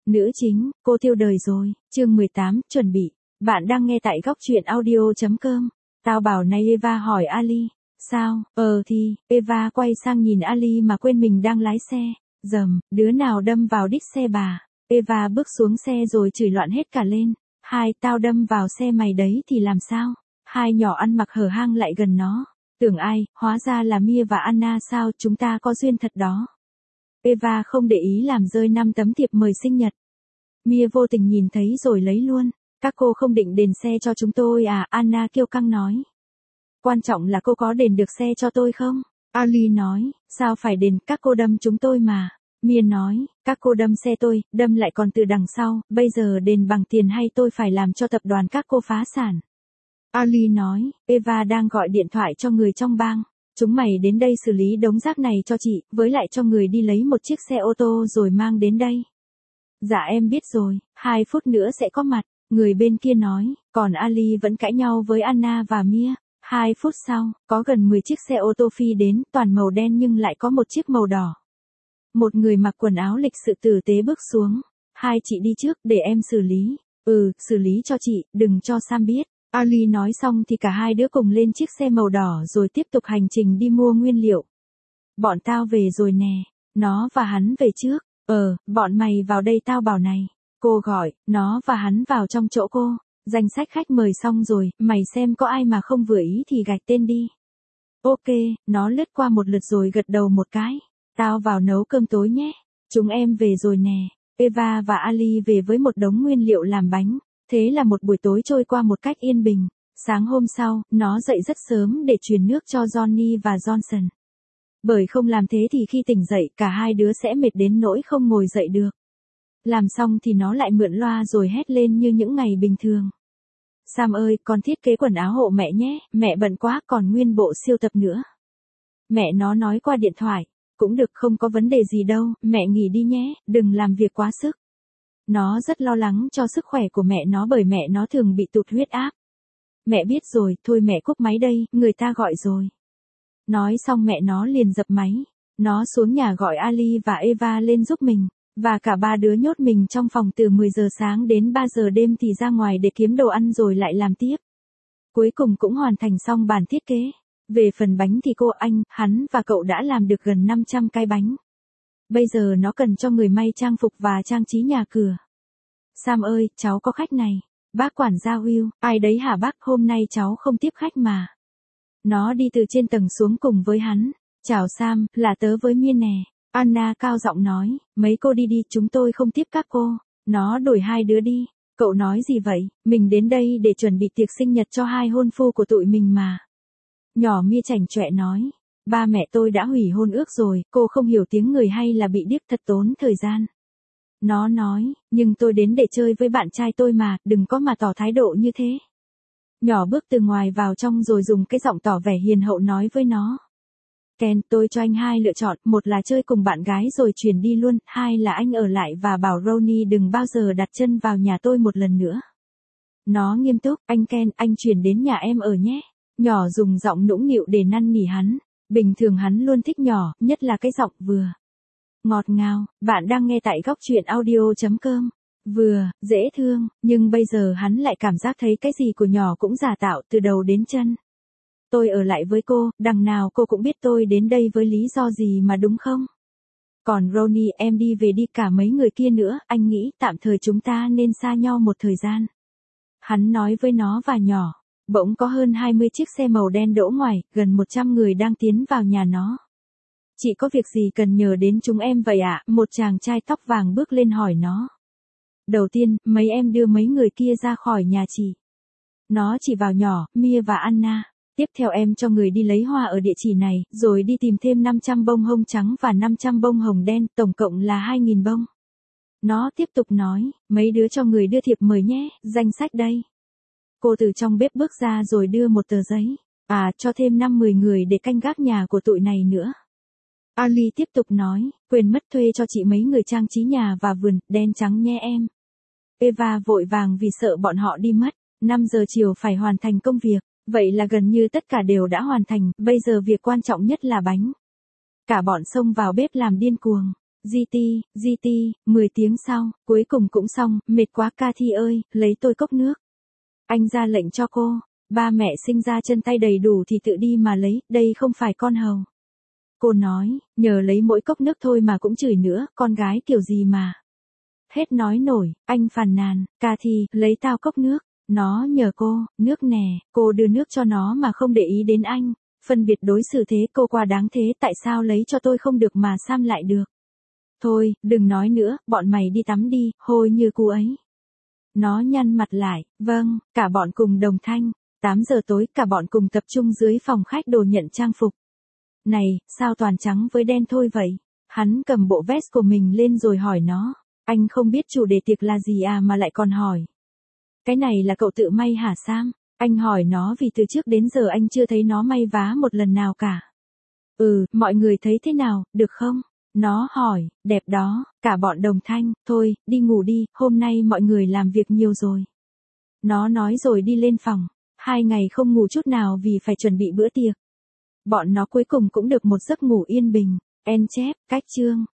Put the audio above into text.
Nữ chính, cô tiêu đời rồi, chương 18, chuẩn bị. Bạn đang nghe tại góc truyện audio.com. Tao bảo này Eva hỏi Ali. Sao, thì, Eva quay sang nhìn Ali mà quên mình đang lái xe. Dầm, đứa nào đâm vào đít xe bà. Eva bước xuống xe rồi chửi loạn hết cả lên. Tao đâm vào xe mày đấy thì làm sao? Hai nhỏ ăn mặc hở hang lại gần nó. Tưởng ai, hóa ra là Mia và Anna sao, chúng ta có duyên thật đó. Eva không để ý làm rơi 5 tấm thiệp mời sinh nhật. Mia vô tình nhìn thấy rồi lấy luôn. Các cô không định đền xe cho chúng tôi à? Anna kiêu căng nói. Quan trọng là cô có đền được xe cho tôi không? Ali nói, sao phải đền, các cô đâm chúng tôi mà. Mia nói, các cô đâm xe tôi, đâm lại còn từ đằng sau, bây giờ đền bằng tiền hay tôi phải làm cho tập đoàn các cô phá sản? Ali nói, Eva đang gọi điện thoại cho người trong bang. Chúng mày đến đây xử lý đống rác này cho chị, với lại cho người đi lấy một chiếc xe ô tô rồi mang đến đây. Dạ em biết rồi, 2 phút nữa sẽ có mặt, người bên kia nói, còn Ali vẫn cãi nhau với Anna và Mia. 2 phút sau, có gần 10 chiếc xe ô tô phi đến, toàn màu đen nhưng lại có một chiếc màu đỏ. Một người mặc quần áo lịch sự tử tế bước xuống. Hai chị đi trước, để em xử lý. Xử lý cho chị, đừng cho Sam biết. Ali nói xong thì cả hai đứa cùng lên chiếc xe màu đỏ rồi tiếp tục hành trình đi mua nguyên liệu. Bọn tao về rồi nè. Nó và hắn về trước. Bọn mày vào đây tao bảo này. Cô gọi, nó và hắn vào trong chỗ cô. Danh sách khách mời xong rồi, mày xem có ai mà không vừa ý thì gạch tên đi. Ok, nó lướt qua một lượt rồi gật đầu một cái. Tao vào nấu cơm tối nhé. Chúng em về rồi nè. Eva và Ali về với một đống nguyên liệu làm bánh. Thế là một buổi tối trôi qua một cách yên bình. Sáng hôm sau, nó dậy rất sớm để truyền nước cho Johnny và Johnson. Bởi không làm thế thì khi tỉnh dậy cả hai đứa sẽ mệt đến nỗi không ngồi dậy được. Làm xong thì nó lại mượn loa rồi hét lên như những ngày bình thường. Sam ơi, con thiết kế quần áo hộ mẹ nhé, mẹ bận quá còn nguyên bộ siêu tập nữa. Mẹ nó nói qua điện thoại, cũng được không có vấn đề gì đâu, mẹ nghỉ đi nhé, đừng làm việc quá sức. Nó rất lo lắng cho sức khỏe của mẹ nó bởi mẹ nó thường bị tụt huyết áp. Mẹ biết rồi, thôi mẹ cúp máy đây, người ta gọi rồi. Nói xong mẹ nó liền dập máy. Nó xuống nhà gọi Ali và Eva lên giúp mình. Và cả ba đứa nhốt mình trong phòng từ 10 giờ sáng đến 3 giờ đêm thì ra ngoài để kiếm đồ ăn rồi lại làm tiếp. Cuối cùng cũng hoàn thành xong bản thiết kế. Về phần bánh thì anh, hắn và cậu đã làm được gần 500 cái bánh. Bây giờ nó cần cho người may trang phục và trang trí nhà cửa. Sam ơi, cháu có khách này. Bác quản gia Will, ai đấy hả bác, hôm nay cháu không tiếp khách mà. Nó đi từ trên tầng xuống cùng với hắn. Chào Sam, là tớ với Mia nè. Anna cao giọng nói, mấy cô đi đi, chúng tôi không tiếp các cô. Nó đuổi hai đứa đi. Cậu nói gì vậy, mình đến đây để chuẩn bị tiệc sinh nhật cho hai hôn phu của tụi mình mà. Nhỏ Mia chảnh chọe nói, ba mẹ tôi đã hủy hôn ước rồi, cô không hiểu tiếng người hay là bị điếc, thật tốn thời gian. Nó nói, nhưng tôi đến để chơi với bạn trai tôi mà, đừng có mà tỏ thái độ như thế. Nhỏ bước từ ngoài vào trong rồi dùng cái giọng tỏ vẻ hiền hậu nói với nó. Ken, tôi cho anh 2 lựa chọn, một là chơi cùng bạn gái rồi chuyển đi luôn, 2 là anh ở lại và bảo Ronnie đừng bao giờ đặt chân vào nhà tôi một lần nữa. Nó nghiêm túc, anh Ken, anh chuyển đến nhà em ở nhé. Nhỏ dùng giọng nũng nịu để năn nỉ hắn. Bình thường hắn luôn thích nhỏ, nhất là cái giọng vừa ngọt ngào. Bạn đang nghe tại góc truyện audio.com. Vừa dễ thương, nhưng bây giờ hắn lại cảm giác thấy cái gì của nhỏ cũng giả tạo từ đầu đến chân. Tôi ở lại với cô, đằng nào cô cũng biết tôi đến đây với lý do gì mà đúng không? Còn Ronnie, em đi về đi, cả mấy người kia nữa, anh nghĩ tạm thời chúng ta nên xa nhau một thời gian. Hắn nói với nó và nhỏ. Bỗng có hơn 20 chiếc xe màu đen đỗ ngoài, gần 100 người đang tiến vào nhà nó. Chị có việc gì cần nhờ đến chúng em vậy ạ? Một chàng trai tóc vàng bước lên hỏi nó. Đầu tiên, mấy em đưa mấy người kia ra khỏi nhà chị. Nó chỉ vào nhỏ, Mia và Anna. Tiếp theo em cho người đi lấy hoa ở địa chỉ này, rồi đi tìm thêm 500 bông hông trắng và 500 bông hồng đen, tổng cộng là 2.000 bông. Nó tiếp tục nói, mấy đứa cho người đưa thiệp mời nhé, danh sách đây. Cô từ trong bếp bước ra rồi đưa một tờ giấy. Cho thêm 5-10 người để canh gác nhà của tụi này nữa. Ali tiếp tục nói, quên mất thuê cho chị mấy người trang trí nhà và vườn, đen trắng nhé em. Eva vội vàng vì sợ bọn họ đi mất. 5 giờ chiều phải hoàn thành công việc. Vậy là gần như tất cả đều đã hoàn thành, bây giờ việc quan trọng nhất là bánh. Cả bọn xông vào bếp làm điên cuồng. GT, 10 tiếng sau, cuối cùng cũng xong, mệt quá Cathy ơi, lấy tôi cốc nước. Anh ra lệnh cho cô, ba mẹ sinh ra chân tay đầy đủ thì tự đi mà lấy, đây không phải con hầu. Cô nói, nhờ lấy mỗi cốc nước thôi mà cũng chửi nữa, con gái kiểu gì mà. Hết nói nổi, anh phàn nàn, Cathy, lấy tao cốc nước. Nó nhờ cô, nước nè, cô đưa nước cho nó mà không để ý đến anh. Phân biệt đối xử thế cô quá đáng thế, tại sao lấy cho tôi không được mà Sam lại được. Thôi, đừng nói nữa, bọn mày đi tắm đi, hôi như cu ấy. Nó nhăn mặt lại, vâng, cả bọn cùng đồng thanh. 8 giờ tối, cả bọn cùng tập trung dưới phòng khách đồ nhận trang phục. Này, sao toàn trắng với đen thôi vậy? Hắn cầm bộ vest của mình lên rồi hỏi nó. Anh không biết chủ đề tiệc là gì à mà lại còn hỏi. Cái này là cậu tự may hả Sam? Anh hỏi nó vì từ trước đến giờ anh chưa thấy nó may vá một lần nào cả. Mọi người thấy thế nào, được không? Nó hỏi, đẹp đó, cả bọn đồng thanh, thôi, đi ngủ đi, hôm nay mọi người làm việc nhiều rồi. Nó nói rồi đi lên phòng, 2 ngày không ngủ chút nào vì phải chuẩn bị bữa tiệc. Bọn nó cuối cùng cũng được một giấc ngủ yên bình. End chép, cách chương.